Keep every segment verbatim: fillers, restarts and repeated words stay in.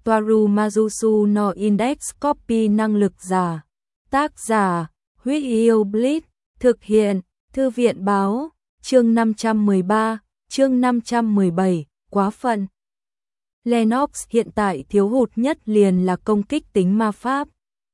Toaru Majusu no Index Copy năng lực giả. Tác giả, Huyết Yêu Blitz, thực hiện, Thư viện báo, chương năm trăm mười ba, chương năm trăm mười bảy, quá phận. Lennox hiện tại thiếu hụt nhất liền là công kích tính ma pháp.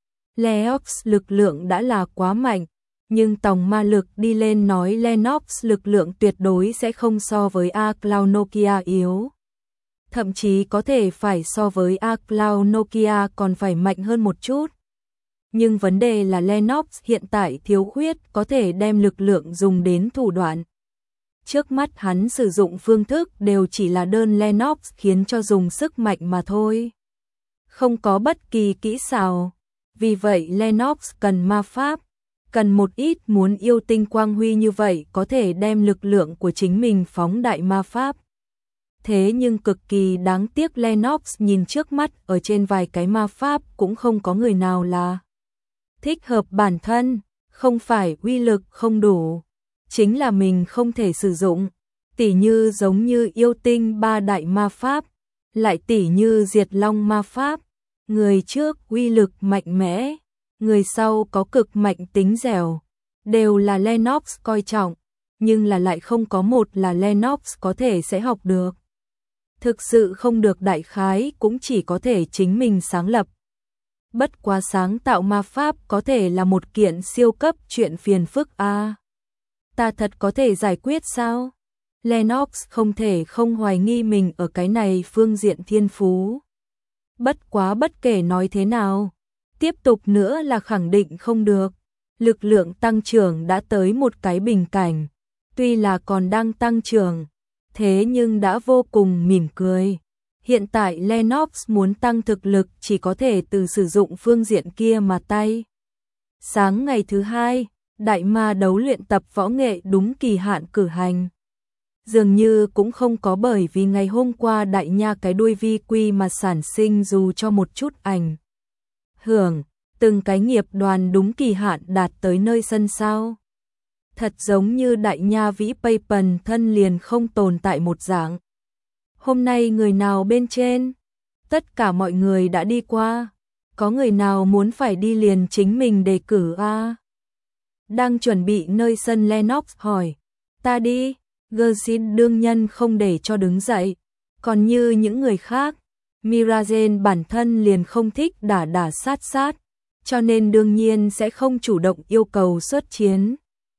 Lennox lực lượng đã là quá mạnh, nhưng tổng ma lực đi lên nói Lennox lực lượng tuyệt đối sẽ không so với A-Cloud Nokia yếu. Thậm chí có thể phải so với A-Cloud Nokia còn phải mạnh hơn một chút. Nhưng vấn đề là Lennox hiện tại thiếu khuyết có thể đem lực lượng dùng đến thủ đoạn. Trước mắt hắn sử dụng phương thức đều chỉ là đơn Lennox khiến cho dùng sức mạnh mà thôi. Không có bất kỳ kỹ xảo. Vì vậy Lennox cần ma pháp, cần một ít muốn yêu tinh quang huy như vậy có thể đem lực lượng của chính mình phóng đại ma pháp. Thế nhưng cực kỳ đáng tiếc Lennox nhìn trước mắt ở trên vài cái ma pháp cũng không có người nào là thích hợp bản thân, không phải uy lực không đủ, chính là mình không thể sử dụng, tỉ như giống như yêu tinh ba đại ma pháp, lại tỉ như diệt long ma pháp, người trước uy lực mạnh mẽ, người sau có cực mạnh tính dẻo, đều là Lennox coi trọng, nhưng là lại không có một là Lennox có thể sẽ học được. Thực sự không được đại khái cũng chỉ có thể chính mình sáng lập. Bất quá sáng tạo ma pháp có thể là một kiện siêu cấp chuyện phiền phức a. À, ta thật có thể giải quyết sao? Lennox không thể không hoài nghi mình ở cái này phương diện thiên phú. Bất quá bất kể nói thế nào, tiếp tục nữa là khẳng định không được. Lực lượng tăng trưởng đã tới một cái bình cảnh, tuy là còn đang tăng trưởng, thế nhưng đã vô cùng mỉm cười. Hiện tại Lennox muốn tăng thực lực chỉ có thể từ sử dụng phương diện kia mà tay. Sáng ngày thứ hai, đại ma đấu luyện tập võ nghệ đúng kỳ hạn cử hành. Dường như cũng không có bởi vì ngày hôm qua đại nha cái đuôi vi quy mà sản sinh dù cho một chút ảnh hưởng, từng cái nghiệp đoàn đúng kỳ hạn đạt tới nơi sân sao. Thật giống như đại nha vĩ Paypen thân liền không tồn tại một dạng. Hôm nay người nào bên trên? Tất cả mọi người đã đi qua. Có người nào muốn phải đi liền chính mình đề cử a? À? Đang chuẩn bị nơi sân Lennox hỏi. Ta đi. Gersin đương nhân không để cho đứng dậy. Còn như những người khác, Mirazen bản thân liền không thích đả đả sát sát, cho nên đương nhiên sẽ không chủ động yêu cầu xuất chiến.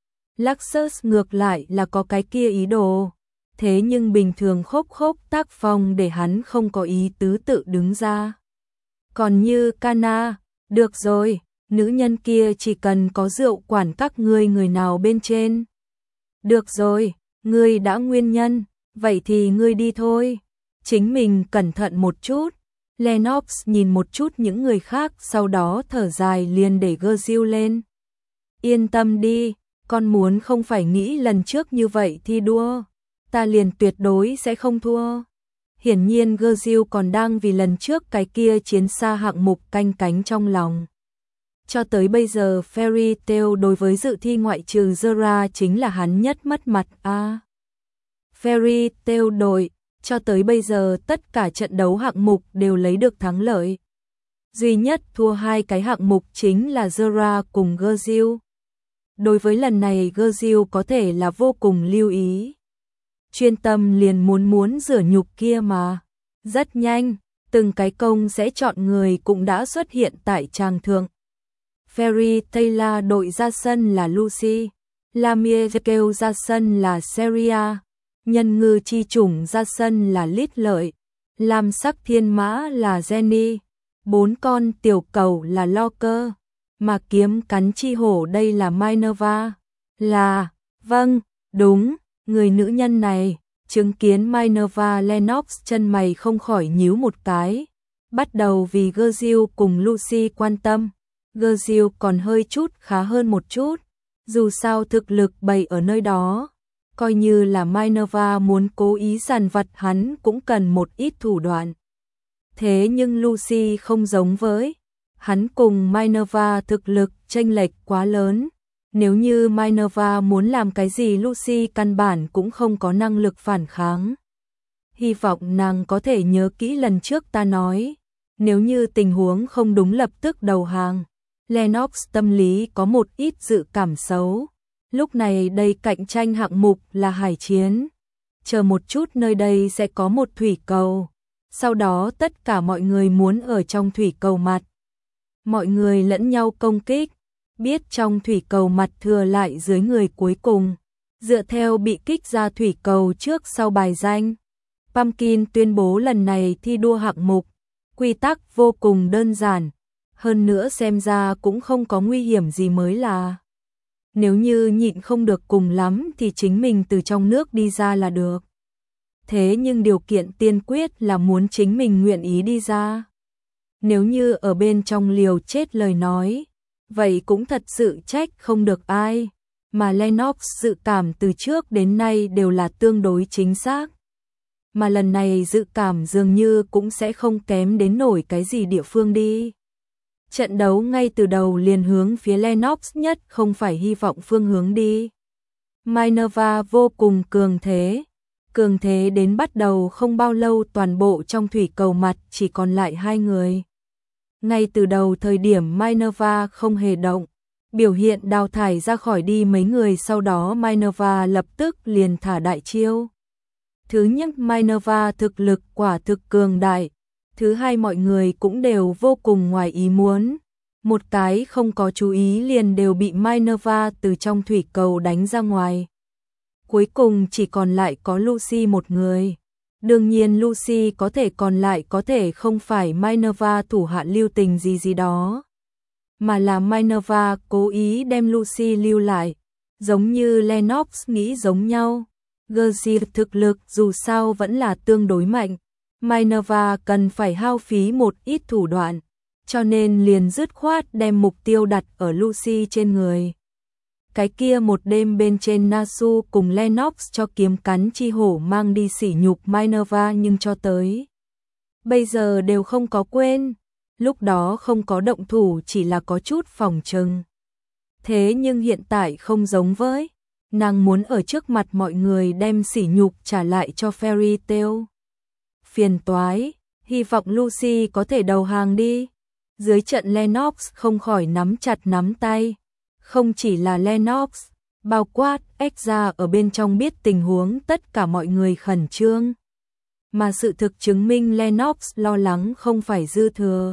Luxus ngược lại là có cái kia ý đồ, thế nhưng bình thường khốc khốc tác phong để hắn không có ý tứ tự đứng ra. Còn như Kana, được rồi, nữ nhân kia chỉ cần có rượu quản các ngươi người nào bên trên. Được rồi, ngươi đã nguyên nhân, vậy thì ngươi đi thôi. Chính mình cẩn thận một chút. Lennox nhìn một chút những người khác, sau đó thở dài liền để Gersil lên. Yên tâm đi, con muốn không phải nghĩ lần trước như vậy thi đua, ta liền tuyệt đối sẽ không thua. Hiển nhiên Gersil còn đang vì lần trước cái kia chiến xa hạng mục canh cánh trong lòng. Cho tới bây giờ Fairy Tail đối với dự thi ngoại trừ Zera chính là hắn nhất mất mặt a. À, Fairy Tail đội, cho tới bây giờ tất cả trận đấu hạng mục đều lấy được thắng lợi. Duy nhất thua hai cái hạng mục chính là Zera cùng Gersil. Đối với lần này Gersil có thể là vô cùng lưu ý. Chuyên tâm liền muốn muốn rửa nhục kia mà. Rất nhanh, từng cái công sẽ chọn người cũng đã xuất hiện tại tràng thượng. Fairy Tail đội ra sân là Lucy, Lamia kêu ra sân là Seria, nhân ngư chi chủng ra sân là Lít Lợi, lam sắc thiên mã là Jenny, bốn con tiểu cầu là Locker, mà kiếm cắn chi hổ đây là Minerva. Là, vâng, đúng, người nữ nhân này, chứng kiến Minerva Lennox chân mày không khỏi nhíu một cái, bắt đầu vì Gersil cùng Lucy quan tâm. Gersil còn hơi chút khá hơn một chút, dù sao thực lực bày ở nơi đó, coi như là Minerva muốn cố ý giàn vặt hắn cũng cần một ít thủ đoạn. Thế nhưng Lucy không giống với, hắn cùng Minerva thực lực chênh lệch quá lớn, nếu như Minerva muốn làm cái gì Lucy căn bản cũng không có năng lực phản kháng. Hy vọng nàng có thể nhớ kỹ lần trước ta nói, Nếu như tình huống không đúng lập tức đầu hàng. Lennox tâm lý có một ít dự cảm xấu. Lúc này đây cạnh tranh hạng mục là hải chiến. Chờ một chút, nơi đây sẽ có một thủy cầu. Sau đó tất cả mọi người muốn ở trong thủy cầu mặt. Mọi người lẫn nhau công kích. Biết trong thủy cầu mặt thừa lại dưới người cuối cùng. Dựa theo bị kích ra thủy cầu trước sau bài danh. Pumpkin tuyên bố lần này thi đua hạng mục. Quy tắc vô cùng đơn giản. Hơn nữa xem ra cũng không có nguy hiểm gì mới là. Nếu như nhịn không được cùng lắm thì chính mình từ trong nước đi ra là được. Thế nhưng điều kiện tiên quyết là muốn chính mình nguyện ý đi ra. Nếu như ở bên trong liều chết lời nói, vậy cũng thật sự trách không được ai. Mà Lennox dự cảm từ trước đến nay đều là tương đối chính xác. Mà lần này dự cảm dường như cũng sẽ không kém đến nổi cái gì địa phương đi. Trận đấu ngay từ đầu liền hướng phía Lennox nhất, không phải hy vọng phương hướng đi. Minerva vô cùng cường thế. Cường thế đến bắt đầu không bao lâu toàn bộ trong thủy cầu mặt chỉ còn lại hai người. Ngay từ đầu thời điểm Minerva không hề động, biểu hiện đào thải ra khỏi đi mấy người, sau đó Minerva lập tức liền thả đại chiêu. Thứ nhất, Minerva thực lực quả thực cường đại. Thứ hai, mọi người cũng đều vô cùng ngoài ý muốn. Một cái không có chú ý liền đều bị Minerva từ trong thủy cầu đánh ra ngoài. Cuối cùng chỉ còn lại có Lucy một người. Đương nhiên Lucy có thể còn lại có thể không phải Minerva thủ hạ lưu tình gì gì đó, mà là Minerva cố ý đem Lucy lưu lại. Giống như Lennox nghĩ giống nhau. Gerzie thực lực dù sao vẫn là tương đối mạnh. Minerva cần phải hao phí một ít thủ đoạn, cho nên liền dứt khoát đem mục tiêu đặt ở Lucy trên người. Cái kia một đêm bên trên Nasu cùng Lennox cho kiếm cắn chi hổ mang đi sỉ nhục Minerva, nhưng cho tới bây giờ đều không có quên. Lúc đó không có động thủ, chỉ là có chút phòng trừng. Thế nhưng hiện tại không giống với. Nàng muốn ở trước mặt mọi người đem sỉ nhục trả lại cho Fairy Tail. Phiền toái, hy vọng Lucy có thể đầu hàng đi. Dưới trận Lennox không khỏi nắm chặt nắm tay. Không chỉ là Lennox, bao quát Exa ở bên trong biết tình huống, tất cả mọi người khẩn trương. Mà sự thực chứng minh Lennox lo lắng không phải dư thừa.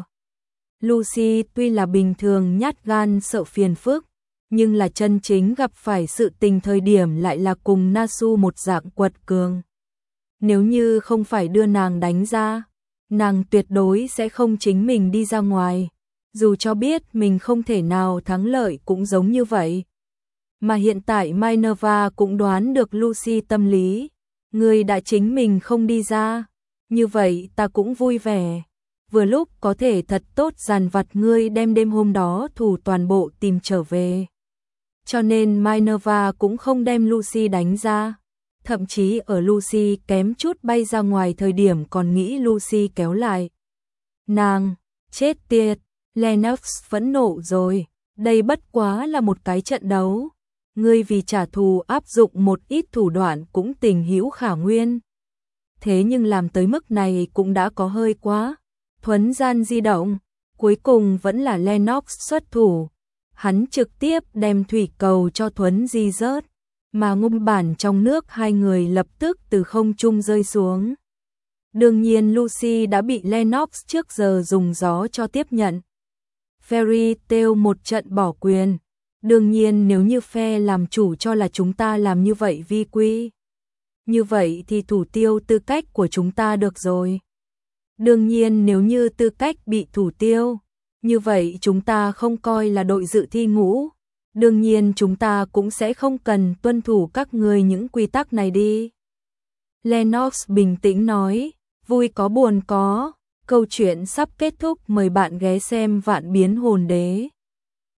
Lucy tuy là bình thường nhát gan sợ phiền phức, nhưng là chân chính gặp phải sự tình thời điểm lại là cùng Nasu một dạng quật cường. Nếu như không phải đưa nàng đánh ra, nàng tuyệt đối sẽ không chính mình đi ra ngoài. Dù cho biết mình không thể nào thắng lợi cũng giống như vậy. Mà hiện tại Minerva cũng đoán được Lucy tâm lý. Ngươi đã chính mình không đi ra, như vậy ta cũng vui vẻ. Vừa lúc có thể thật tốt dàn vặt ngươi đem đêm hôm đó thủ toàn bộ tìm trở về. Cho nên Minerva cũng không đem Lucy đánh ra. Thậm chí ở Lucy kém chút bay ra ngoài thời điểm còn nghĩ Lucy kéo lại. Nàng, chết tiệt, Lennox phẫn nộ rồi. Đây bất quá là một cái trận đấu. Ngươi vì trả thù áp dụng một ít thủ đoạn cũng tình hữu khả nguyên. Thế nhưng làm tới mức này cũng đã có hơi quá. Thuấn gian di động, cuối cùng vẫn là Lennox xuất thủ. Hắn trực tiếp đem thủy cầu cho Thuấn di rớt, mà ngum bản trong nước hai người lập tức từ không trung rơi xuống. Đương nhiên Lucy đã bị Lennox trước giờ dùng gió cho tiếp nhận. Fairy Tail một trận bỏ quyền. Đương nhiên nếu như phe làm chủ cho là chúng ta làm như vậy vi quy, như vậy thì thủ tiêu tư cách của chúng ta được rồi. Đương nhiên nếu như tư cách bị thủ tiêu, như vậy chúng ta không coi là đội dự thi ngũ. Đương nhiên chúng ta cũng sẽ không cần tuân thủ các ngươi những quy tắc này đi. Lennox bình tĩnh nói, vui có buồn có. Câu chuyện sắp kết thúc, mời bạn ghé xem Vạn Biến Hồn Đế.